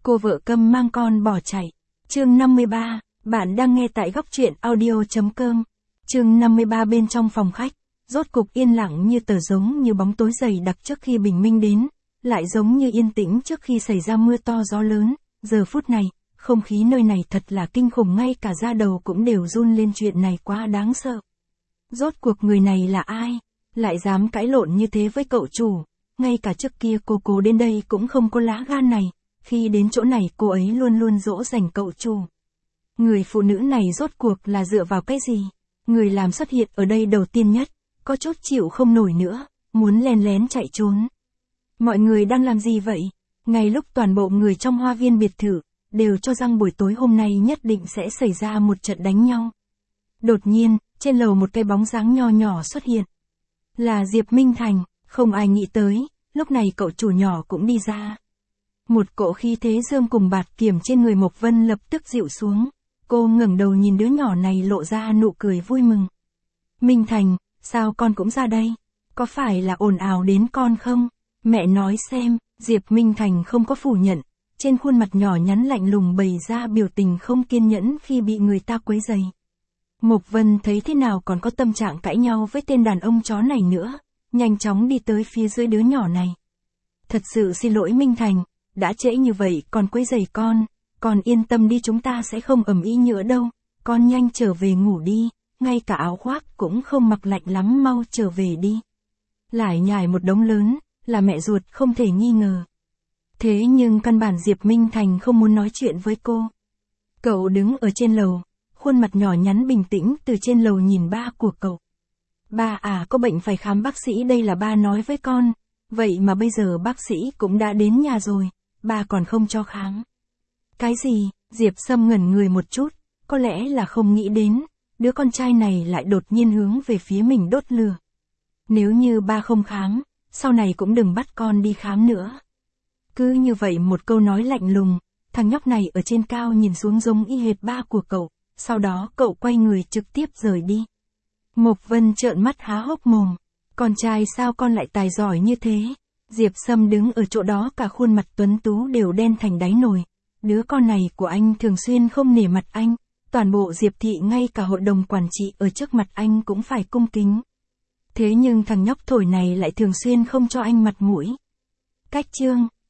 Cô vợ câm mang con bỏ chạy. Chương 53, bạn đang nghe tại góc truyện audio.com. Chương 53 bên trong phòng khách, rốt cục yên lặng như tờ, giống như bóng tối dày đặc trước khi bình minh đến, lại giống như yên tĩnh trước khi xảy ra mưa to gió lớn. Giờ phút này, không khí nơi này thật là kinh khủng, ngay cả da đầu cũng đều run lên, chuyện này quá đáng sợ. Rốt cuộc người này là ai? Lại dám cãi lộn như thế với cậu chủ? Ngay cả trước kia cô đến đây cũng không có lá gan này, khi đến chỗ này cô ấy luôn luôn dỗ dành cậu chủ. Người phụ nữ này rốt cuộc là dựa vào cái gì? Người làm xuất hiện ở đây đầu tiên nhất, có chút chịu không nổi nữa, muốn len lén chạy trốn. Mọi người đang làm gì vậy? Ngay lúc toàn bộ người trong hoa viên biệt thự đều cho rằng buổi tối hôm nay nhất định sẽ xảy ra một trận đánh nhau. Đột nhiên, trên lầu một cái bóng dáng nho nhỏ xuất hiện. Là Diệp Minh Thành, không ai nghĩ tới, lúc này cậu chủ nhỏ cũng đi ra. Một cỗ khí thế dương cùng bạt kiểm trên người Mộc Vân lập tức dịu xuống. Cô ngẩng đầu nhìn đứa nhỏ này lộ ra nụ cười vui mừng. Minh Thành, sao con cũng ra đây? Có phải là ồn ào đến con không? Mẹ nói xem. Diệp Minh Thành không có phủ nhận, trên khuôn mặt nhỏ nhắn lạnh lùng bày ra biểu tình không kiên nhẫn khi bị người ta quấy rầy. Mộc Vân thấy thế nào còn có tâm trạng cãi nhau với tên đàn ông chó này nữa, nhanh chóng đi tới phía dưới đứa nhỏ này. Thật sự xin lỗi Minh Thành, đã trễ như vậy còn quấy rầy con yên tâm đi, chúng ta sẽ không ầm ĩ nữa đâu, con nhanh trở về ngủ đi, ngay cả áo khoác cũng không mặc, lạnh lắm, mau trở về đi. Lải nhải một đống lớn, là mẹ ruột không thể nghi ngờ. Thế nhưng căn bản Diệp Minh Thành không muốn nói chuyện với cô. Cậu đứng ở trên lầu, khuôn mặt nhỏ nhắn bình tĩnh từ trên lầu nhìn ba của cậu. Ba à, có bệnh phải khám bác sĩ, đây là ba nói với con. Vậy mà bây giờ bác sĩ cũng đã đến nhà rồi, ba còn không cho khám. Cái gì? Diệp Sâm ngẩn người một chút, có lẽ là không nghĩ đến, đứa con trai này lại đột nhiên hướng về phía mình đốt lửa. Nếu như ba không khám, sau này cũng đừng bắt con đi khám nữa. Cứ như vậy một câu nói lạnh lùng, thằng nhóc này ở trên cao nhìn xuống giống y hệt ba của cậu, sau đó cậu quay người trực tiếp rời đi. Mộc Vân trợn mắt há hốc mồm, con trai sao con lại tài giỏi như thế? Diệp Sâm đứng ở chỗ đó, cả khuôn mặt tuấn tú đều đen thành đáy nồi. Đứa con này của anh thường xuyên không nể mặt anh, toàn bộ Diệp thị ngay cả hội đồng quản trị ở trước mặt anh cũng phải cung kính. Thế nhưng thằng nhóc thổi này lại thường xuyên không cho anh mặt mũi. Cách chương